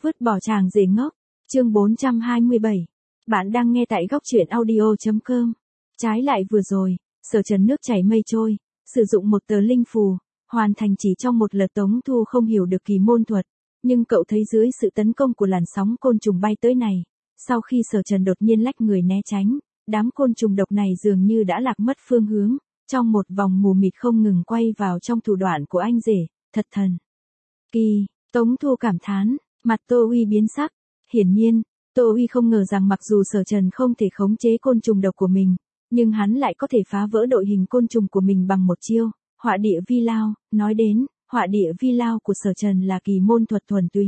Vứt bỏ chàng rể ngốc. Chương 427. Bạn đang nghe tại góc truyện audio.com. Trái lại vừa rồi, Sở Trần nước chảy mây trôi, sử dụng một tờ linh phù, hoàn thành chỉ trong một lượt. Tống Thu không hiểu được kỳ môn thuật, nhưng cậu thấy dưới sự tấn công của làn sóng côn trùng bay tới này, sau khi Sở Trần đột nhiên lách người né tránh, đám côn trùng độc này dường như đã lạc mất phương hướng, trong một vòng mù mịt không ngừng quay vào trong thủ đoạn của anh rể, thật thần kỳ. Tống Thu cảm thán, mặt Tô Uy biến sắc. Hiển nhiên, Tô Uy không ngờ rằng mặc dù Sở Trần không thể khống chế côn trùng độc của mình, nhưng hắn lại có thể phá vỡ đội hình côn trùng của mình bằng một chiêu, họa địa vi lao. Nói đến, họa địa vi lao của Sở Trần là kỳ môn thuật thuần túy.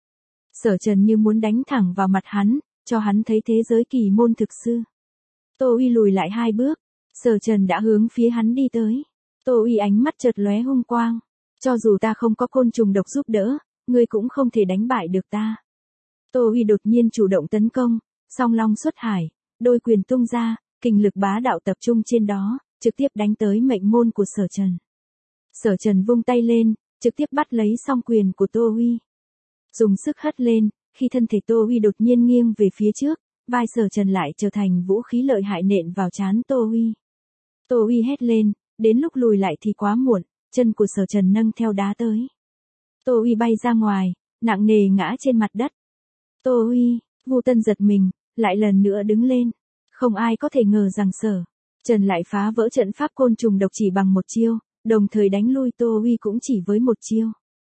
Sở Trần như muốn đánh thẳng vào mặt hắn, cho hắn thấy thế giới kỳ môn thực sự. Tô Uy lùi lại 2 bước, Sở Trần đã hướng phía hắn đi tới. Tô Uy ánh mắt chợt lóe hung quang, cho dù ta không có côn trùng độc giúp đỡ, ngươi cũng không thể đánh bại được ta. Tô Uy đột nhiên chủ động tấn công, song long xuất hải, đôi quyền tung ra, kình lực bá đạo tập trung trên đó, trực tiếp đánh tới mệnh môn của Sở Trần. Sở Trần vung tay lên, trực tiếp bắt lấy song quyền của Tô Uy. Dùng sức hất lên, khi thân thể Tô Uy đột nhiên nghiêng về phía trước, vai Sở Trần lại trở thành vũ khí lợi hại nện vào trán Tô Uy. Tô Uy hét lên, đến lúc lùi lại thì quá muộn, chân của Sở Trần nâng theo đá tới. Tô Uy bay ra ngoài, nặng nề ngã trên mặt đất. Tô Uy, Vu Tân giật mình, lại lần nữa đứng lên. Không ai có thể ngờ rằng Sở Trần lại phá vỡ trận pháp côn trùng độc chỉ bằng một chiêu, đồng thời đánh lui Tô Uy cũng chỉ với một chiêu.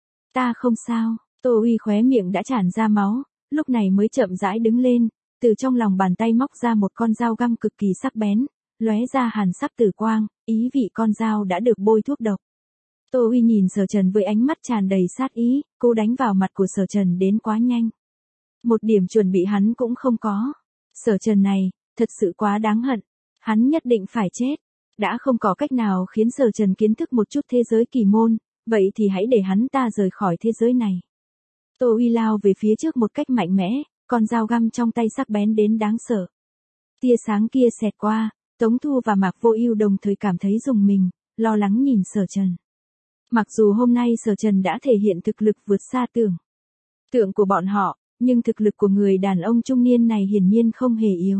Ta không sao. Tô Uy khóe miệng đã tràn ra máu, lúc này mới chậm rãi đứng lên, từ trong lòng bàn tay móc ra một con dao găm cực kỳ sắc bén, lóe ra hàn sắc tử quang, ý vị con dao đã được bôi thuốc độc. Tô Uy nhìn Sở Trần với ánh mắt tràn đầy sát ý, cô đánh vào mặt của Sở Trần đến quá nhanh. Một điểm chuẩn bị hắn cũng không có. Sở Trần này, thật sự quá đáng hận. Hắn nhất định phải chết. Đã không có cách nào khiến Sở Trần kiến thức một chút thế giới kỳ môn, vậy thì hãy để hắn ta rời khỏi thế giới này. Tô Uy lao về phía trước một cách mạnh mẽ, con dao găm trong tay sắc bén đến đáng sợ. Tia sáng kia xẹt qua, Tống Thu và Mạc Vô Ưu đồng thời cảm thấy rùng mình, lo lắng nhìn Sở Trần. Mặc dù hôm nay Sở Trần đã thể hiện thực lực vượt xa tưởng tượng của bọn họ, nhưng thực lực của người đàn ông trung niên này hiển nhiên không hề yếu.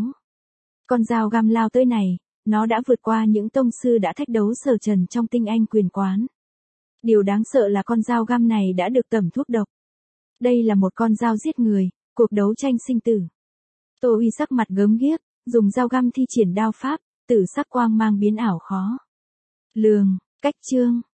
Con dao găm lao tới này, nó đã vượt qua những tông sư đã thách đấu Sở Trần trong Tinh Anh Quyền Quán. Điều đáng sợ là con dao găm này đã được tẩm thuốc độc. Đây là một con dao giết người, cuộc đấu tranh sinh tử. Tô Uy sắc mặt gớm ghiếc, dùng dao găm thi triển đao pháp, tử sắc quang mang biến ảo khó lường. Cách chương